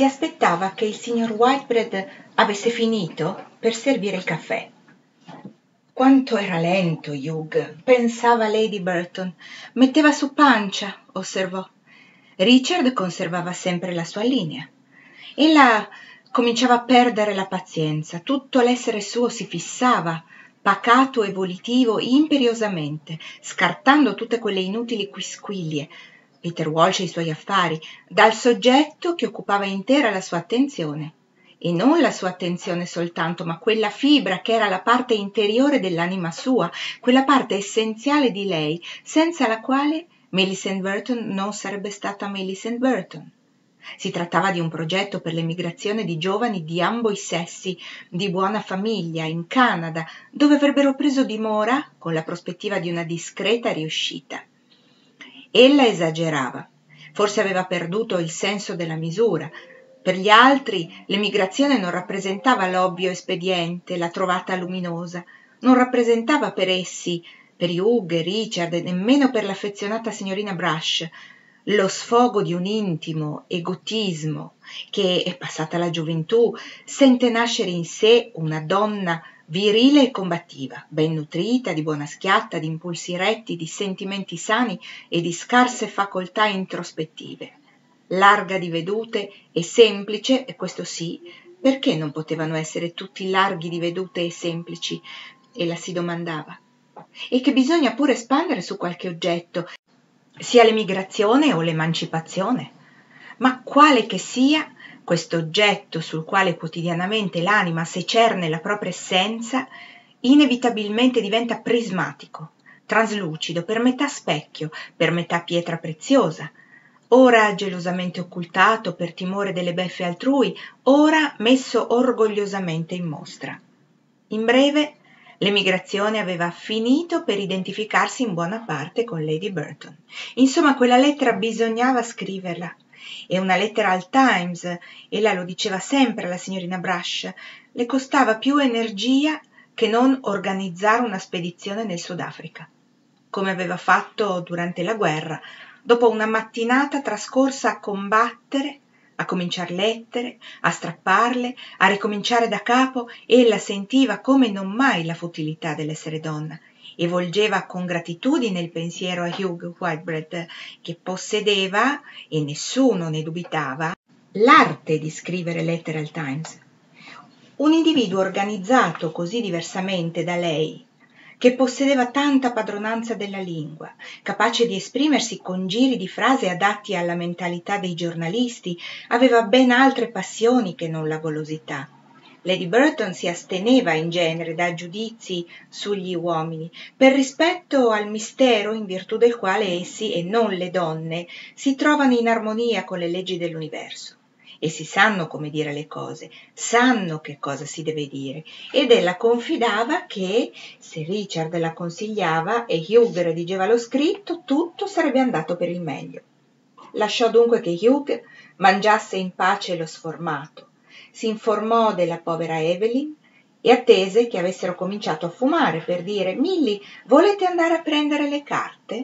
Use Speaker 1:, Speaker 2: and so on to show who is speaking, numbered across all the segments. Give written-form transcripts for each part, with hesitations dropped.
Speaker 1: si aspettava che il signor Whitebread avesse finito per servire il caffè. Quanto era lento Hugh, pensava Lady Burton. Metteva su pancia, osservò. Richard conservava sempre la sua linea. Ella cominciava a perdere la pazienza, tutto l'essere suo si fissava, pacato e volitivo, imperiosamente, scartando tutte quelle inutili quisquilie, Peter Walsh e i suoi affari, dal soggetto che occupava intera la sua attenzione. E non la sua attenzione soltanto, ma quella fibra che era la parte interiore dell'anima sua, quella parte essenziale di lei, senza la quale Millicent Burton non sarebbe stata Millicent Burton. Si trattava di un progetto per l'emigrazione di giovani di ambo i sessi, di buona famiglia, in Canada, dove avrebbero preso dimora con la prospettiva di una discreta riuscita. Ella esagerava, forse aveva perduto il senso della misura. Per gli altri l'emigrazione non rappresentava l'ovvio espediente, la trovata luminosa, non rappresentava per essi, per Hugh e Richard e nemmeno per l'affezionata signorina Brush, lo sfogo di un intimo egotismo che, passata la gioventù, sente nascere in sé una donna virile e combattiva, ben nutrita, di buona schiatta, di impulsi retti, di sentimenti sani e di scarse facoltà introspettive. Larga di vedute e semplice, e questo sì, perché non potevano essere tutti larghi di vedute e semplici? Ella si domandava. E che bisogna pure espandere su qualche oggetto, sia l'emigrazione o l'emancipazione. Ma quale che sia questo oggetto sul quale quotidianamente l'anima secerne la propria essenza, inevitabilmente diventa prismatico, traslucido, per metà specchio, per metà pietra preziosa, ora gelosamente occultato per timore delle beffe altrui, ora messo orgogliosamente in mostra. In breve, l'emigrazione aveva finito per identificarsi in buona parte con Lady Burton. Insomma, quella lettera bisognava scriverla. E una lettera al Times, ella lo diceva sempre alla signorina Brush, le costava più energia che non organizzare una spedizione nel Sudafrica, come aveva fatto durante la guerra, dopo una mattinata trascorsa a combattere, a cominciar lettere, a strapparle, a ricominciare da capo. Ella sentiva come non mai la futilità dell'essere donna e volgeva con gratitudine il pensiero a Hugh Whitebread, che possedeva, e nessuno ne dubitava, l'arte di scrivere lettere al Times. Un individuo organizzato così diversamente da lei, che possedeva tanta padronanza della lingua, capace di esprimersi con giri di frase adatti alla mentalità dei giornalisti, aveva ben altre passioni che non la golosità. Lady Burton si asteneva in genere da giudizi sugli uomini, per rispetto al mistero in virtù del quale essi, e non le donne, si trovano in armonia con le leggi dell'universo. Essi sanno come dire le cose, sanno che cosa si deve dire, ed ella confidava che, se Richard la consigliava e Hugh redigeva lo scritto, tutto sarebbe andato per il meglio. Lasciò dunque che Hugh mangiasse in pace lo sformato, si informò della povera Evelyn e attese che avessero cominciato a fumare per dire «Milly, volete andare a prendere le carte?»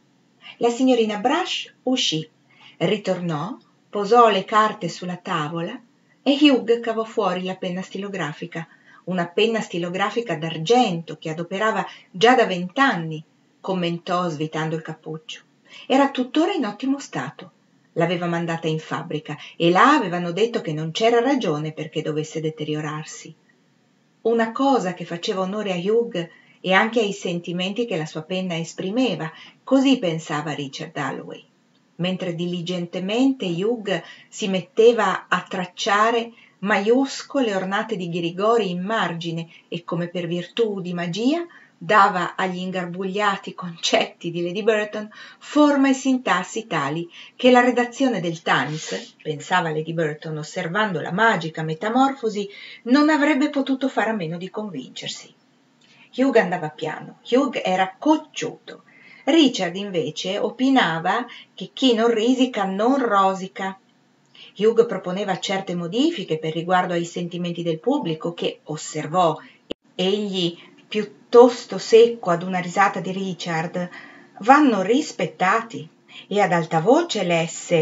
Speaker 1: La signorina Brush uscì, ritornò, posò le carte sulla tavola e Hugh cavò fuori la penna stilografica, una penna stilografica d'argento che adoperava già da 20 anni, commentò svitando il cappuccio. Era tuttora in ottimo stato. L'aveva mandata in fabbrica e là avevano detto che non c'era ragione perché dovesse deteriorarsi. Una cosa che faceva onore a Hugh e anche ai sentimenti che la sua penna esprimeva, così pensava Richard Dalloway, mentre diligentemente Hugh si metteva a tracciare maiuscole ornate di ghirigori in margine e, come per virtù di magia, dava agli ingarbugliati concetti di Lady Burton forma e sintassi tali che la redazione del Times, pensava Lady Burton osservando la magica metamorfosi, non avrebbe potuto fare a meno di convincersi. Hugh andava piano, Hugh era cocciuto. Richard invece opinava che chi non risica non rosica. Hugh proponeva certe modifiche per riguardo ai sentimenti del pubblico che, osservò egli piuttosto secco ad una risata di Richard, vanno rispettati, e ad alta voce lesse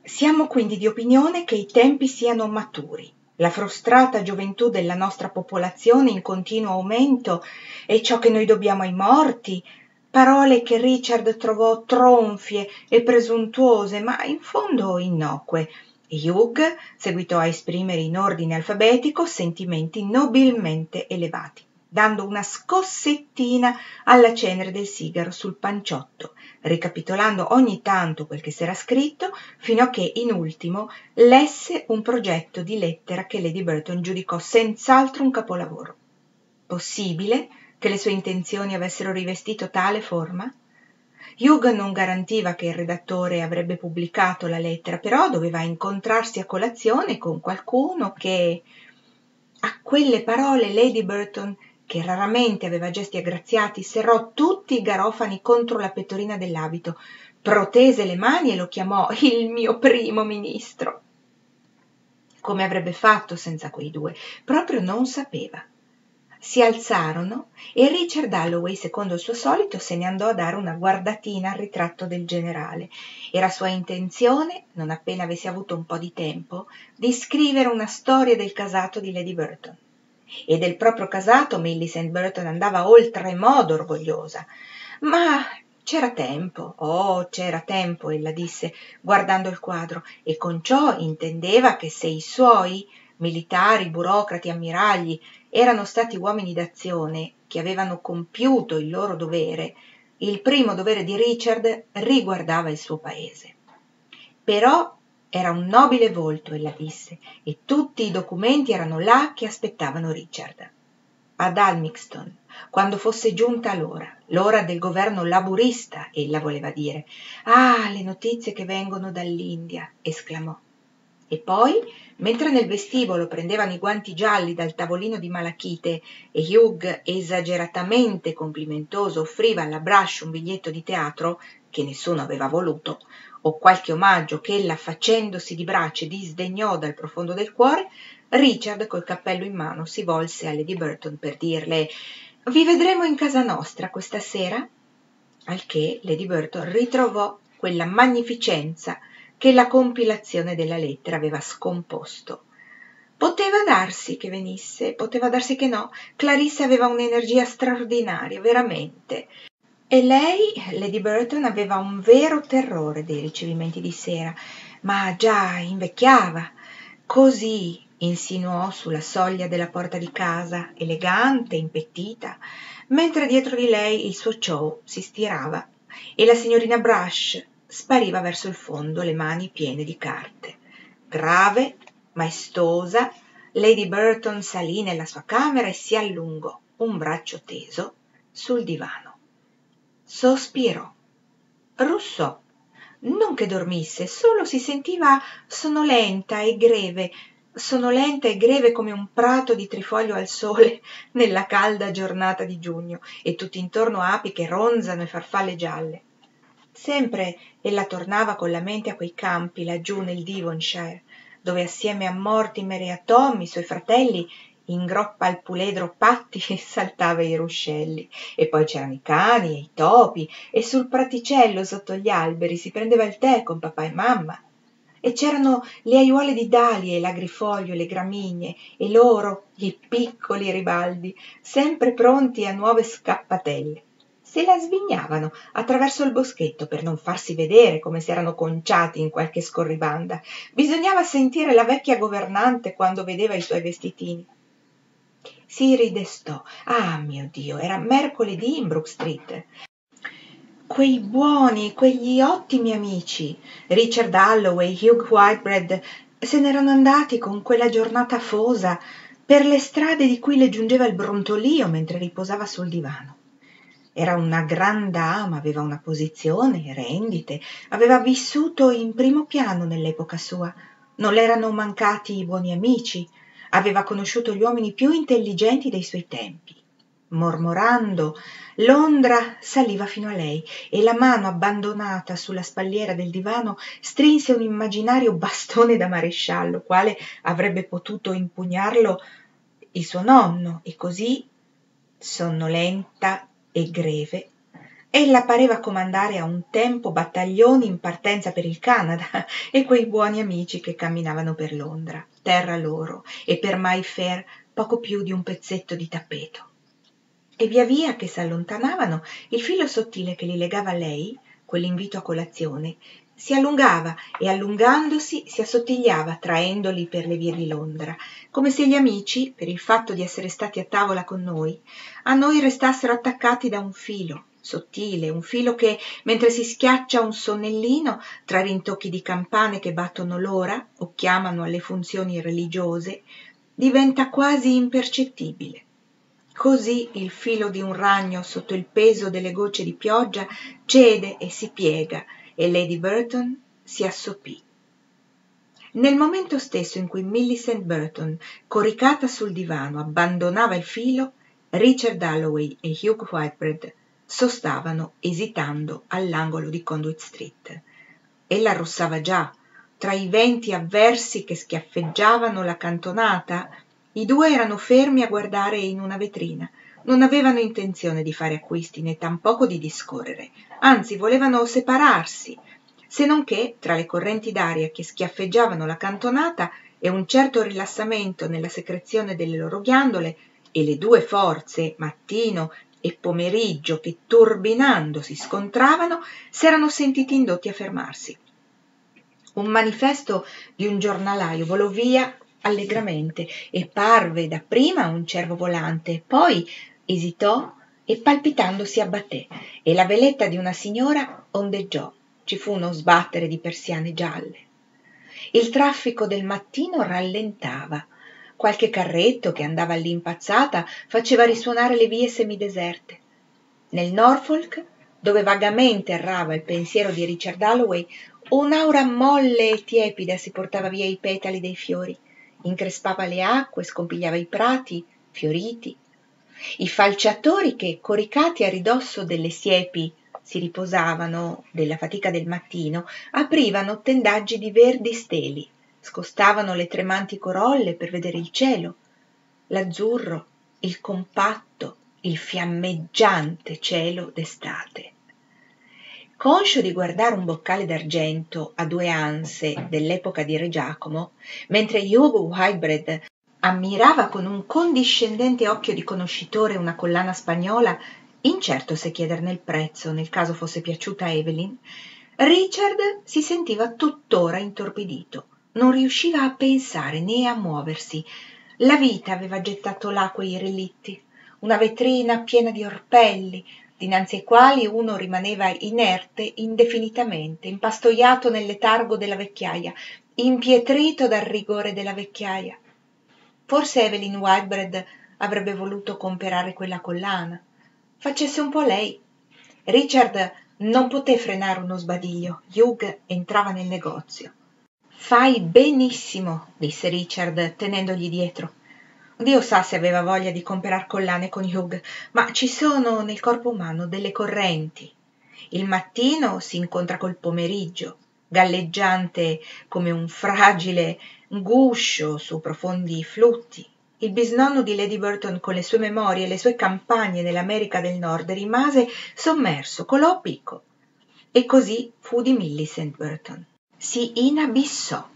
Speaker 1: Siamo quindi di opinione che i tempi siano maturi. La frustrata gioventù della nostra popolazione in continuo aumento è ciò che noi dobbiamo ai morti, parole che Richard trovò tronfie e presuntuose, ma in fondo innocue. Hugh seguitò a esprimere in ordine alfabetico sentimenti nobilmente elevati, dando una scossettina alla cenere del sigaro sul panciotto, ricapitolando ogni tanto quel che s'era scritto, fino a che in ultimo lesse un progetto di lettera che Lady Burton giudicò senz'altro un capolavoro. Possibile che le sue intenzioni avessero rivestito tale forma? Hugh non garantiva che il redattore avrebbe pubblicato la lettera, però doveva incontrarsi a colazione con qualcuno che... A quelle parole Lady Burton, che raramente aveva gesti aggraziati, serrò tutti i garofani contro la pettorina dell'abito, protese le mani e lo chiamò il mio primo ministro. Come avrebbe fatto senza quei due? Proprio non sapeva. Si alzarono e Richard Dalloway, secondo il suo solito, se ne andò a dare una guardatina al ritratto del generale. Era sua intenzione, non appena avesse avuto un po' di tempo, di scrivere una storia del casato di Lady Burton. E del proprio casato Millicent Burton andava oltremodo orgogliosa. Ma c'era tempo, oh, c'era tempo, ella disse, guardando il quadro, e con ciò intendeva che se i suoi, militari, burocrati, ammiragli, erano stati uomini d'azione che avevano compiuto il loro dovere, il primo dovere di Richard riguardava il suo paese. Però era un nobile volto, ella disse, e tutti i documenti erano là che aspettavano Richard. Ad Almixton, quando fosse giunta l'ora del governo laburista, ella voleva dire. Ah, le notizie che vengono dall'India, esclamò. E poi, mentre nel vestibolo prendevano i guanti gialli dal tavolino di malachite e Hugh, esageratamente complimentoso, offriva alla Brush un biglietto di teatro, che nessuno aveva voluto, o qualche omaggio che ella, facendosi di brace, disdegnò dal profondo del cuore, Richard, col cappello in mano, si volse a Lady Burton per dirle «Vi vedremo in casa nostra questa sera?» Al che Lady Burton ritrovò quella magnificenza che la compilazione della lettera aveva scomposto. Poteva darsi che venisse, poteva darsi che no. Clarissa aveva un'energia straordinaria, veramente. E lei, Lady Burton, aveva un vero terrore dei ricevimenti di sera, ma già invecchiava. Così insinuò sulla soglia della porta di casa, elegante, impettita, mentre dietro di lei il suo ciò si stirava e la signorina Brush spariva verso il fondo, le mani piene di carte. Grave, maestosa, Lady Burton salì nella sua camera e si allungò, un braccio teso, sul divano. Sospirò, russò, non che dormisse, solo si sentiva sonolenta e greve come un prato di trifoglio al sole nella calda giornata di giugno, e tutt'intorno api che ronzano e farfalle gialle. Sempre ella tornava con la mente a quei campi laggiù nel Devonshire, dove assieme a Mortimer e a Tom, i suoi fratelli, in groppa al puledro Patti saltava i ruscelli, e poi c'erano i cani e i topi, e sul praticello sotto gli alberi si prendeva il tè con papà e mamma, e c'erano le aiuole di dalie e l'agrifoglio e le gramigne, e loro, i piccoli ribaldi, sempre pronti a nuove scappatelle. Se la svignavano attraverso il boschetto per non farsi vedere come se erano conciati in qualche scorribanda. Bisognava sentire la vecchia governante quando vedeva i suoi vestitini. Si ridestò. Ah, mio Dio, era mercoledì in Brook Street. Quei buoni, quegli ottimi amici, Richard Dalloway, Hugh Whitebread, se n'erano andati con quella giornata afosa per le strade di cui le giungeva il brontolio mentre riposava sul divano. Era una gran dama, aveva una posizione, rendite, aveva vissuto in primo piano nell'epoca sua, non le erano mancati i buoni amici, aveva conosciuto gli uomini più intelligenti dei suoi tempi. Mormorando, Londra saliva fino a lei e la mano abbandonata sulla spalliera del divano strinse un immaginario bastone da maresciallo, quale avrebbe potuto impugnarlo il suo nonno, e così, sonnolenta e greve, Ella pareva comandare a un tempo battaglioni in partenza per il Canada e quei buoni amici che camminavano per Londra, terra loro, e per Mayfair poco più di un pezzetto di tappeto. E via via che s'allontanavano, il filo sottile che li legava a lei, quell'invito a colazione, si allungava e allungandosi si assottigliava traendoli per le vie di Londra, come se gli amici, per il fatto di essere stati a tavola con noi, a noi restassero attaccati da un filo sottile, un filo che, mentre si schiaccia un sonnellino tra rintocchi di campane che battono l'ora o chiamano alle funzioni religiose, diventa quasi impercettibile. Così il filo di un ragno sotto il peso delle gocce di pioggia cede e si piega e Lady Burton si assopì. Nel momento stesso in cui Millicent Burton, coricata sul divano, abbandonava il filo, Richard Dalloway e Hugh Whitebread sostavano esitando all'angolo di Conduit Street. Ella arrossava già, tra i venti avversi che schiaffeggiavano la cantonata. I due erano fermi a guardare in una vetrina. Non avevano intenzione di fare acquisti né tampoco di discorrere, anzi volevano separarsi, se non che tra le correnti d'aria che schiaffeggiavano la cantonata e un certo rilassamento nella secrezione delle loro ghiandole e le due forze, mattino e pomeriggio, che turbinando si scontravano, s'erano sentiti indotti a fermarsi. Un manifesto di un giornalaio volò via allegramente e parve dapprima un cervo volante, poi esitò e palpitando si abbatté, e la veletta di una signora ondeggiò. Ci fu uno sbattere di persiane gialle. Il traffico del mattino rallentava. Qualche carretto che andava all'impazzata faceva risuonare le vie semideserte. Nel Norfolk, dove vagamente errava il pensiero di Richard Dalloway, un'aura molle e tiepida si portava via i petali dei fiori, increspava le acque, scompigliava i prati fioriti. I falciatori che, coricati a ridosso delle siepi, si riposavano della fatica del mattino, aprivano tendaggi di verdi steli, scostavano le tremanti corolle per vedere il cielo, l'azzurro, il compatto, il fiammeggiante cielo d'estate. Conscio di guardare un boccale d'argento a due anse dell'epoca di Re Giacomo, mentre Hugh Whitebread ammirava con un condiscendente occhio di conoscitore una collana spagnola, incerto se chiederne il prezzo nel caso fosse piaciuta a Evelyn, Richard si sentiva tuttora intorpidito, non riusciva a pensare né a muoversi. La vita aveva gettato là quei relitti, una vetrina piena di orpelli, dinanzi ai quali uno rimaneva inerte indefinitamente, impastoiato nel letargo della vecchiaia, impietrito dal rigore della vecchiaia. Forse Evelyn Whitebread avrebbe voluto comperare quella collana. Facesse un po' lei. Richard non poté frenare uno sbadiglio. Hugh entrava nel negozio. «Fai benissimo», disse Richard tenendogli dietro. Dio sa se aveva voglia di comperar collane con Hugh, ma ci sono nel corpo umano delle correnti. Il mattino si incontra col pomeriggio, galleggiante come un fragile guscio su profondi flutti. Il bisnonno di Lady Burton, con le sue memorie e le sue campagne nell'America del Nord, rimase sommerso, colò a picco. E così fu di Millicent Burton. Si inabissò.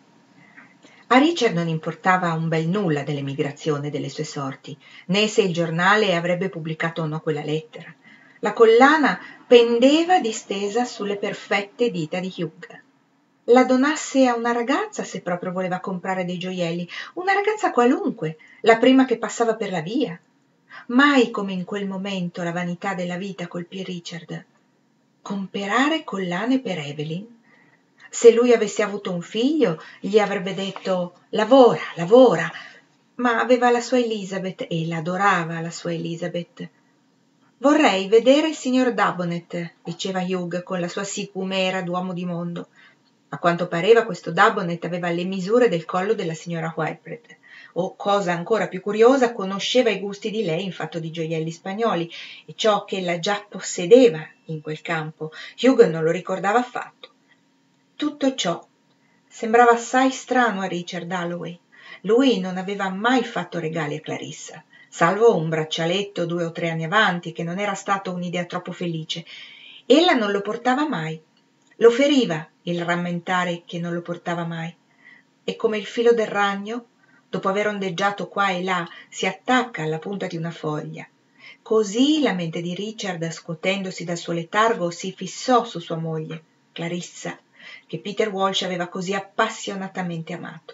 Speaker 1: A Richard non importava un bel nulla dell'emigrazione e delle sue sorti, né se il giornale avrebbe pubblicato o no quella lettera. La collana pendeva distesa sulle perfette dita di Hugh. La donasse a una ragazza se proprio voleva comprare dei gioielli, una ragazza qualunque, la prima che passava per la via. Mai come in quel momento la vanità della vita colpì Richard. Comperare collane per Evelyn? Se lui avesse avuto un figlio, gli avrebbe detto «lavora, lavora», ma aveva la sua Elizabeth e l'adorava la sua Elizabeth. «Vorrei vedere il signor Dabonet», diceva Hugh con la sua sicumera d'uomo di mondo. A quanto pareva questo Dabonet aveva le misure del collo della signora Whitebread, o, cosa ancora più curiosa, conosceva i gusti di lei in fatto di gioielli spagnoli, e ciò che ella già possedeva in quel campo Hugh non lo ricordava affatto. Tutto ciò sembrava assai strano a Richard Dalloway. Lui non aveva mai fatto regali a Clarissa, salvo un braccialetto 2 o 3 anni avanti, che non era stato un'idea troppo felice, Ella non lo portava mai. Lo feriva il rammentare che non lo portava mai. E come il filo del ragno, dopo aver ondeggiato qua e là, si attacca alla punta di una foglia. Così la mente di Richard, scuotendosi dal suo letargo, si fissò su sua moglie, Clarissa, che Peter Walsh aveva così appassionatamente amato.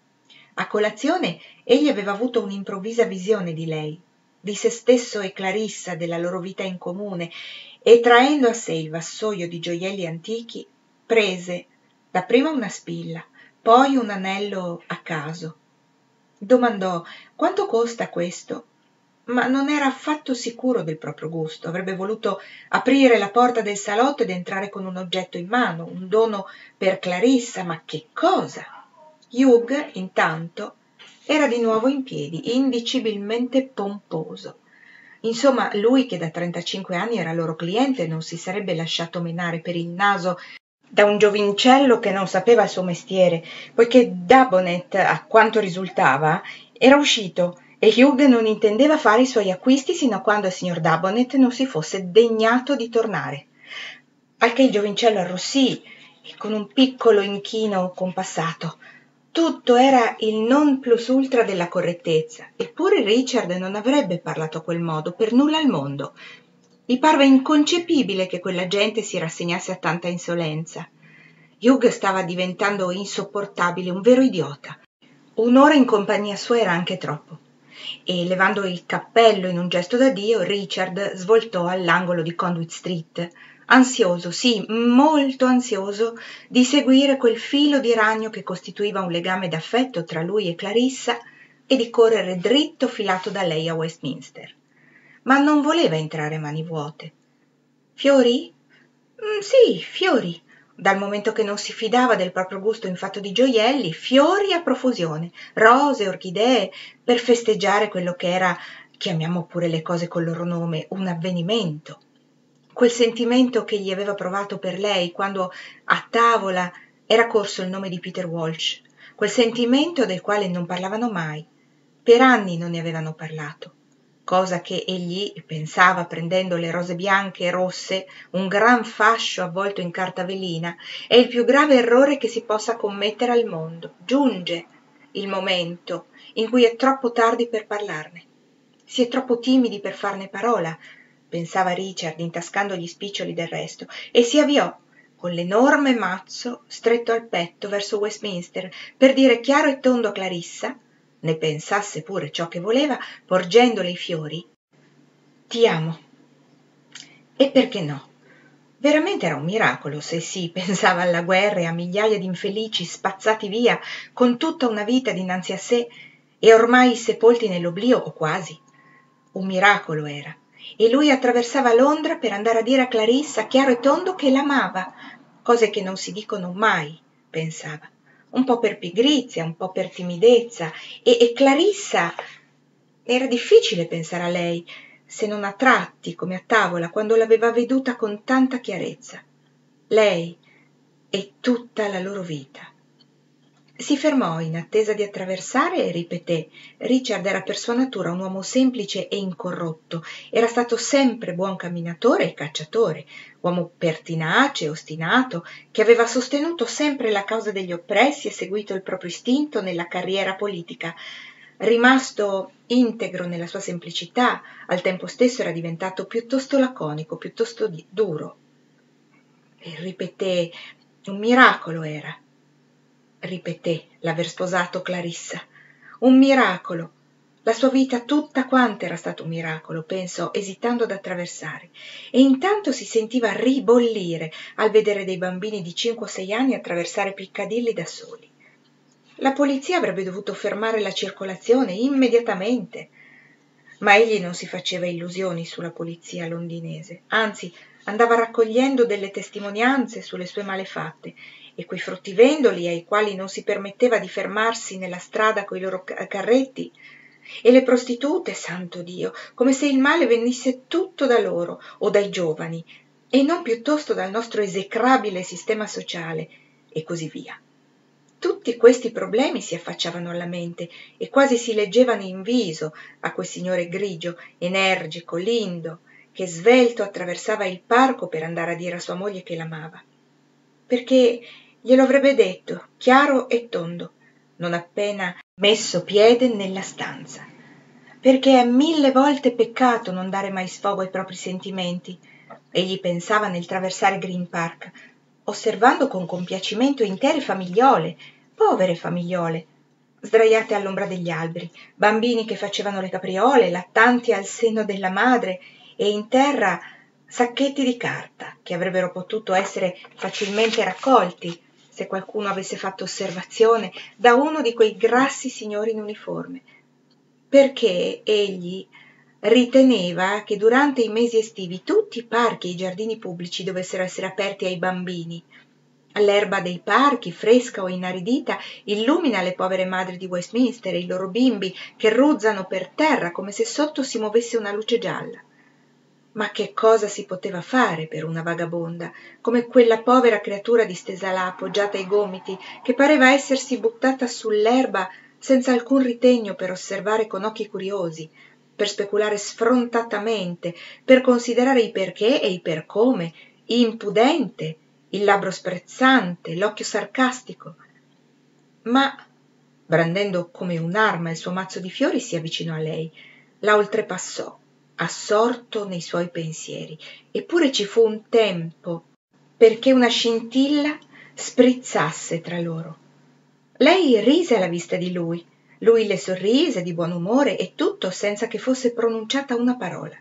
Speaker 1: A colazione egli aveva avuto un'improvvisa visione di lei, di se stesso e Clarissa, della loro vita in comune, e traendo a sé il vassoio di gioielli antichi, prese dapprima una spilla, poi un anello a caso. Domandò: «Quanto costa questo?» Ma non era affatto sicuro del proprio gusto. Avrebbe voluto aprire la porta del salotto ed entrare con un oggetto in mano, un dono per Clarissa, ma che cosa? Hugh, intanto, era di nuovo in piedi, indicibilmente pomposo. Insomma, lui che da 35 anni era loro cliente non si sarebbe lasciato menare per il naso da un giovincello che non sapeva il suo mestiere, poiché Dabonet, a quanto risultava, era uscito e Hugh non intendeva fare i suoi acquisti sino a quando il signor Dabonet non si fosse degnato di tornare. Al che il giovincello arrossì e con un piccolo inchino compassato. Tutto era il non plus ultra della correttezza, eppure Richard non avrebbe parlato a quel modo per nulla al mondo. Gli parve inconcepibile che quella gente si rassegnasse a tanta insolenza. Hugh stava diventando insopportabile, un vero idiota. Un'ora in compagnia sua era anche troppo. E levando il cappello in un gesto d'addio, Richard svoltò all'angolo di Conduit Street, ansioso, sì, molto ansioso, di seguire quel filo di ragno che costituiva un legame d'affetto tra lui e Clarissa e di correre dritto filato da lei a Westminster. Ma non voleva entrare a mani vuote. Fiori? Sì, fiori. Dal momento che non si fidava del proprio gusto in fatto di gioielli, fiori a profusione, rose, orchidee, per festeggiare quello che era, chiamiamo pure le cose col loro nome, un avvenimento. Quel sentimento che gli aveva provato per lei quando a tavola era corso il nome di Peter Walsh, quel sentimento del quale non parlavano mai. Per anni non ne avevano parlato, cosa che egli pensava prendendo le rose bianche e rosse, un gran fascio avvolto in carta velina, è il più grave errore che si possa commettere al mondo. Giunge il momento in cui è troppo tardi per parlarne. Si è troppo timidi per farne parola, pensava Richard intascando gli spiccioli del resto, e si avviò con l'enorme mazzo stretto al petto verso Westminster per dire chiaro e tondo a Clarissa, ne pensasse pure ciò che voleva, porgendole i fiori: «Ti amo». E perché no? Veramente era un miracolo se si pensava alla guerra e a migliaia di infelici spazzati via con tutta una vita dinanzi a sé e ormai sepolti nell'oblio o quasi. Un miracolo era. E lui attraversava Londra per andare a dire a Clarissa chiaro e tondo che l'amava, cose che non si dicono mai, pensava. Un po' per pigrizia, un po' per timidezza. E Clarissa, era difficile pensare a lei, se non a tratti, come a tavola, quando l'aveva veduta con tanta chiarezza. Lei e tutta la loro vita. Si fermò in attesa di attraversare e ripeté: Richard era per sua natura un uomo semplice e incorrotto, era stato sempre buon camminatore e cacciatore, uomo pertinace e ostinato, che aveva sostenuto sempre la causa degli oppressi e seguito il proprio istinto nella carriera politica. Rimasto integro nella sua semplicità, al tempo stesso era diventato piuttosto laconico, piuttosto duro. E ripeté: un miracolo era. Ripeté l'aver sposato Clarissa. Un miracolo. La sua vita tutta quanta era stato un miracolo, pensò, esitando ad attraversare. E intanto si sentiva ribollire al vedere dei bambini di 5 o 6 anni attraversare Piccadilly da soli. La polizia avrebbe dovuto fermare la circolazione immediatamente. Ma egli non si faceva illusioni sulla polizia londinese, anzi andava raccogliendo delle testimonianze sulle sue malefatte, e quei fruttivendoli ai quali non si permetteva di fermarsi nella strada coi loro carretti, e le prostitute, santo Dio, come se il male venisse tutto da loro o dai giovani, e non piuttosto dal nostro esecrabile sistema sociale, e così via. Tutti questi problemi si affacciavano alla mente e quasi si leggevano in viso a quel signore grigio, energico, lindo, che svelto attraversava il parco per andare a dire a sua moglie che l'amava. Perché glielo avrebbe detto, chiaro e tondo, non appena messo piede nella stanza. Perché è 1000 volte peccato non dare mai sfogo ai propri sentimenti. Egli pensava nel traversare Green Park, osservando con compiacimento intere famigliole, povere famigliole, sdraiate all'ombra degli alberi, bambini che facevano le capriole, lattanti al seno della madre e in terra sacchetti di carta che avrebbero potuto essere facilmente raccolti se qualcuno avesse fatto osservazione da uno di quei grassi signori in uniforme, perché egli riteneva che durante i mesi estivi tutti i parchi e i giardini pubblici dovessero essere aperti ai bambini. L'erba dei parchi, fresca o inaridita, illumina le povere madri di Westminster e i loro bimbi che ruzzano per terra come se sotto si muovesse una luce gialla. Ma che cosa si poteva fare per una vagabonda, come quella povera creatura distesa là, appoggiata ai gomiti, che pareva essersi buttata sull'erba senza alcun ritegno per osservare con occhi curiosi, per speculare sfrontatamente, per considerare i perché e i per come, impudente, il labbro sprezzante, l'occhio sarcastico. Ma, brandendo come un'arma il suo mazzo di fiori, si avvicinò a lei, la oltrepassò, assorto nei suoi pensieri, eppure ci fu un tempo perché una scintilla sprizzasse tra loro. Lei rise alla vista di lui le sorrise di buon umore e tutto senza che fosse pronunciata una parola.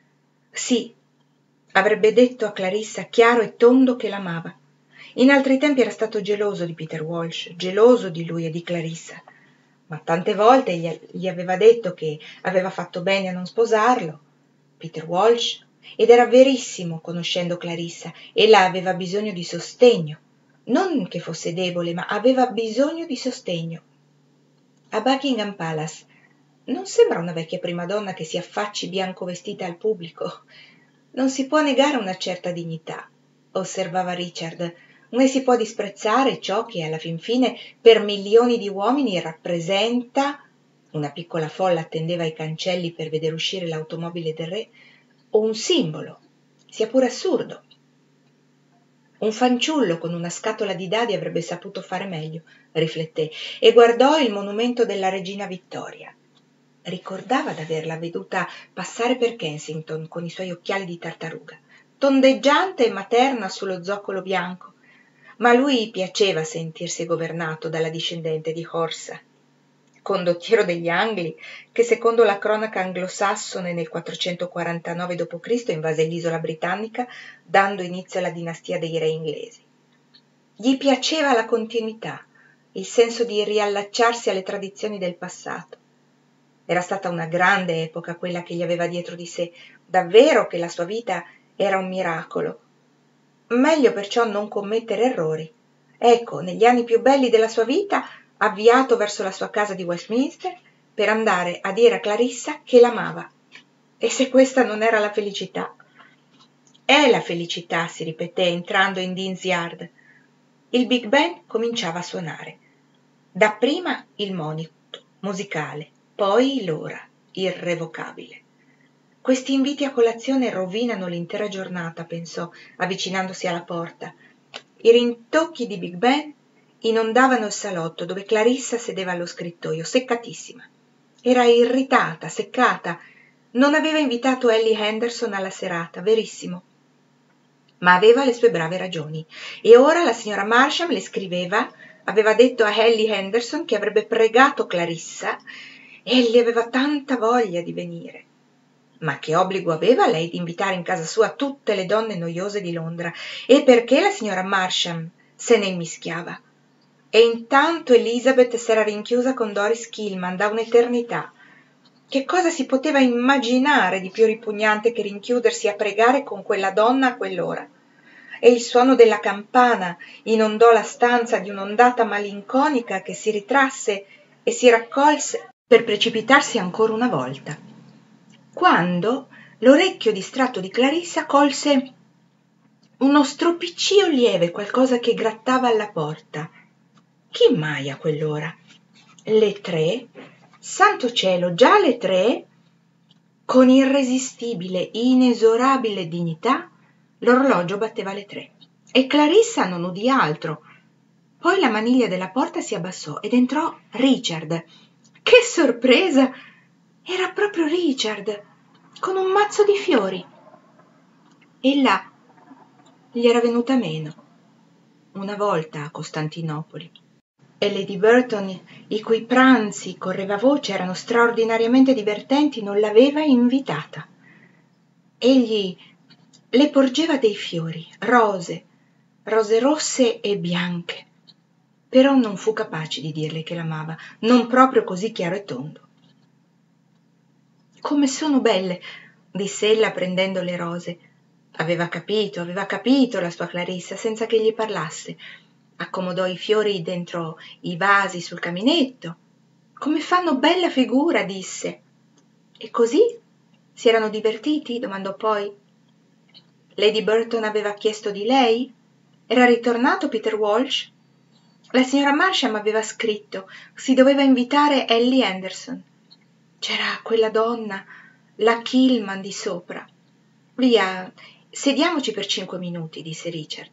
Speaker 1: Sì, avrebbe detto a Clarissa chiaro e tondo che l'amava. In altri tempi era stato geloso di Peter Walsh, geloso di lui e di Clarissa, ma tante volte gli aveva detto che aveva fatto bene a non sposarlo, Peter Walsh, ed era verissimo conoscendo Clarissa. Ella aveva bisogno di sostegno, non che fosse debole, ma aveva bisogno di sostegno. A Buckingham Palace non sembra una vecchia primadonna che si affacci bianco vestita al pubblico. Non si può negare una certa dignità, osservava Richard, né si può disprezzare ciò che alla fin fine per milioni di uomini rappresenta, una piccola folla attendeva ai cancelli per vedere uscire l'automobile del re, o un simbolo, sia pure assurdo. Un fanciullo con una scatola di dadi avrebbe saputo fare meglio, rifletté, e guardò il monumento della regina Vittoria. Ricordava d'averla veduta passare per Kensington con i suoi occhiali di tartaruga, tondeggiante e materna sullo zoccolo bianco, ma a lui piaceva sentirsi governato dalla discendente di Horsa, condottiero degli Angli, che secondo la cronaca anglosassone nel 449 d.C. invase l'isola britannica, dando inizio alla dinastia dei re inglesi. Gli piaceva la continuità, il senso di riallacciarsi alle tradizioni del passato. Era stata una grande epoca quella che gli aveva dietro di sé, davvero che la sua vita era un miracolo. Meglio perciò non commettere errori. Ecco, negli anni più belli della sua vita, avviato verso la sua casa di Westminster, per andare a dire a Clarissa che l'amava. E se questa non era la felicità? È la felicità, si ripeté entrando in Dean's Yard. Il Big Band cominciava a suonare. Dapprima il monito musicale, poi l'ora, irrevocabile. Questi inviti a colazione rovinano l'intera giornata, pensò, avvicinandosi alla porta. I rintocchi di Big Ben inondavano il salotto dove Clarissa sedeva allo scrittoio, seccatissima. Era irritata, seccata. Non aveva invitato Ellie Henderson alla serata, verissimo. Ma aveva le sue brave ragioni. E ora la signora Marsham le scriveva, aveva detto a Ellie Henderson che avrebbe pregato Clarissa. Ellie aveva tanta voglia di venire. Ma che obbligo aveva lei di invitare in casa sua tutte le donne noiose di Londra? E perché la signora Marsham se ne immischiava? E intanto Elizabeth s'era rinchiusa con Doris Killman da un'eternità. Che cosa si poteva immaginare di più ripugnante che rinchiudersi a pregare con quella donna a quell'ora? E il suono della campana inondò la stanza di un'ondata malinconica che si ritrasse e si raccolse per precipitarsi ancora una volta. Quando l'orecchio distratto di Clarissa colse uno stropiccio lieve, qualcosa che grattava alla porta. Chi mai a quell'ora? Le 3? Santo cielo, già le 3? Con irresistibile, inesorabile dignità, l'orologio batteva le 3 e Clarissa non udì altro. Poi la maniglia della porta si abbassò ed entrò Richard. Che sorpresa! Era proprio Richard, con un mazzo di fiori. Ella gli era venuta meno una volta a Costantinopoli, e Lady Burton, i cui pranzi, correva voce, erano straordinariamente divertenti, non l'aveva invitata. Egli le porgeva dei fiori, rose rosse e bianche, però non fu capace di dirle che l'amava, non proprio così chiaro e tondo. «Come sono belle!» disse ella prendendo le rose. Aveva capito la sua Clarissa, senza che gli parlasse. Accomodò i fiori dentro i vasi sul caminetto. «Come fanno bella figura!» disse. «E così? Si erano divertiti?» domandò poi. Lady Burton aveva chiesto di lei? Era ritornato Peter Walsh? La signora Marsham aveva scritto. Si doveva invitare Ellie Anderson. C'era quella donna, la Killman, di sopra. «Via, sediamoci per 5 minuti», disse Richard.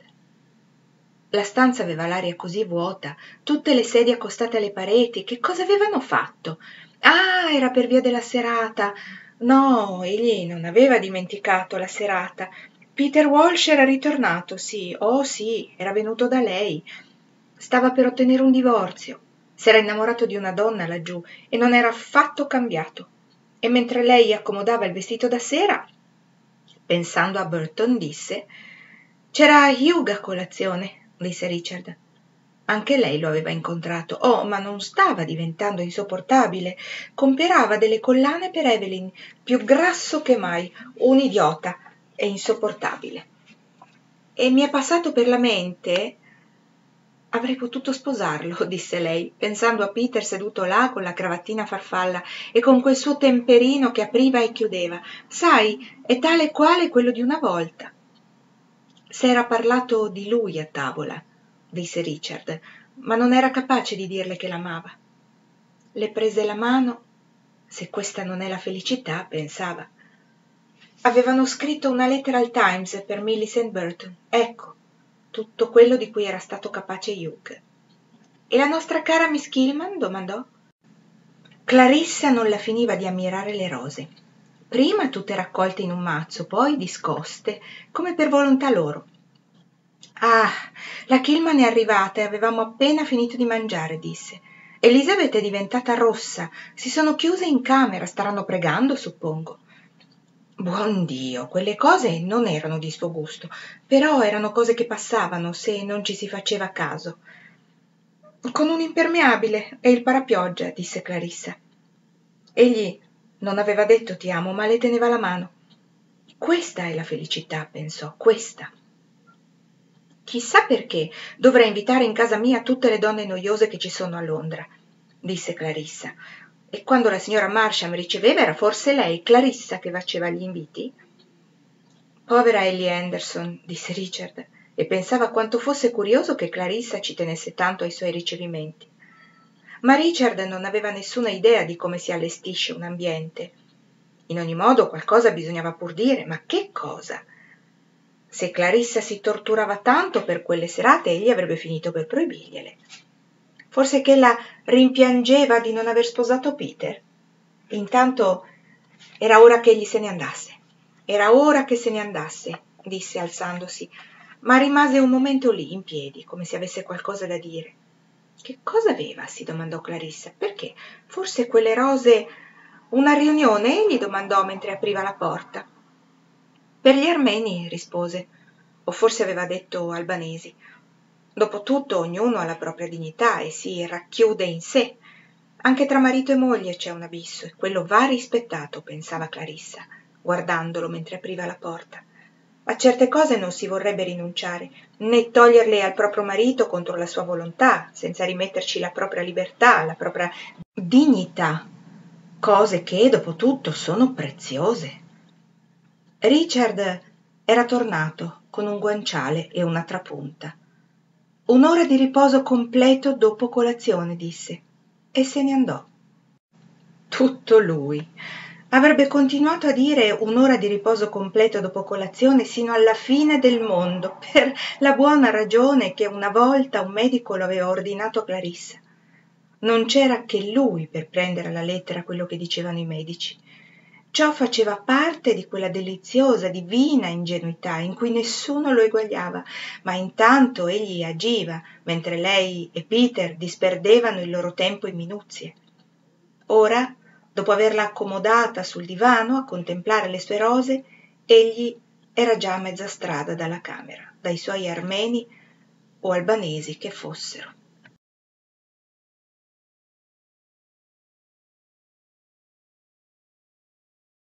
Speaker 1: La stanza aveva l'aria così vuota, tutte le sedie accostate alle pareti. Che cosa avevano fatto? Ah, era per via della serata. No, egli non aveva dimenticato la serata. Peter Walsh era ritornato, sì, oh sì, era venuto da lei. Stava per ottenere un divorzio. S'era innamorato di una donna laggiù e non era affatto cambiato. E mentre lei accomodava il vestito da sera, pensando a Burton, disse: «C'era Hugh a colazione», disse Richard. Anche lei lo aveva incontrato. Oh, ma non stava diventando insopportabile. Comperava delle collane per Evelyn, più grasso che mai, un idiota e insopportabile. E mi è passato per la mente... «Avrei potuto sposarlo», disse lei, pensando a Peter seduto là con la cravattina farfalla e con quel suo temperino che apriva e chiudeva. «Sai, è tale e quale quello di una volta». «S'era parlato di lui a tavola», disse Richard, ma non era capace di dirle che l'amava. Le prese la mano. «Se questa non è la felicità», pensava. Avevano scritto una lettera al Times per Millicent Burton. Ecco, tutto quello di cui era stato capace Hugh. «E la nostra cara Miss Killman?» domandò. Clarissa non la finiva di ammirare le rose. Prima tutte raccolte in un mazzo, poi discoste, come per volontà loro. «Ah, la Killman è arrivata e avevamo appena finito di mangiare», disse. «Elizabeth è diventata rossa, si sono chiuse in camera, staranno pregando, suppongo». Buon Dio, quelle cose non erano di suo gusto, però erano cose che passavano se non ci si faceva caso. «Con un impermeabile e il parapioggia», disse Clarissa. Egli non aveva detto ti amo, ma le teneva la mano. «Questa è la felicità», pensò, «questa». «Chissà perché dovrei invitare in casa mia tutte le donne noiose che ci sono a Londra», disse Clarissa. «E quando la signora Marsham riceveva era forse lei, Clarissa, che faceva gli inviti?» «Povera Ellie Anderson», disse Richard, e pensava quanto fosse curioso che Clarissa ci tenesse tanto ai suoi ricevimenti. Ma Richard non aveva nessuna idea di come si allestisce un ambiente. In ogni modo qualcosa bisognava pur dire, ma che cosa? Se Clarissa si torturava tanto per quelle serate, egli avrebbe finito per proibirgliele. Forse che ella rimpiangeva di non aver sposato Peter. Intanto era ora che egli se ne andasse. Era ora che se ne andasse, disse alzandosi, ma rimase un momento lì, in piedi, come se avesse qualcosa da dire. Che cosa aveva? Si domandò Clarissa. Perché? Forse quelle rose... Una riunione? Egli domandò mentre apriva la porta. Per gli armeni, rispose, o forse aveva detto albanesi. Dopotutto ognuno ha la propria dignità e si racchiude in sé. Anche tra marito e moglie c'è un abisso e quello va rispettato, pensava Clarissa, guardandolo mentre apriva la porta. A certe cose non si vorrebbe rinunciare, né toglierle al proprio marito contro la sua volontà, senza rimetterci la propria libertà, la propria dignità, cose che, dopo tutto, sono preziose. Richard era tornato con un guanciale e una trapunta. «Un'ora di riposo completo dopo colazione», disse, e se ne andò. Tutto lui. Avrebbe continuato a dire un'ora di riposo completo dopo colazione sino alla fine del mondo, per la buona ragione che una volta un medico lo aveva ordinato a Clarissa. Non c'era che lui per prendere alla lettera quello che dicevano i medici. Ciò faceva parte di quella deliziosa, divina ingenuità in cui nessuno lo eguagliava, ma intanto egli agiva, mentre lei e Peter disperdevano il loro tempo in minuzie. Ora, dopo averla accomodata sul divano a contemplare le sue rose, egli era già a mezza strada dalla camera, dai suoi armeni o albanesi che fossero.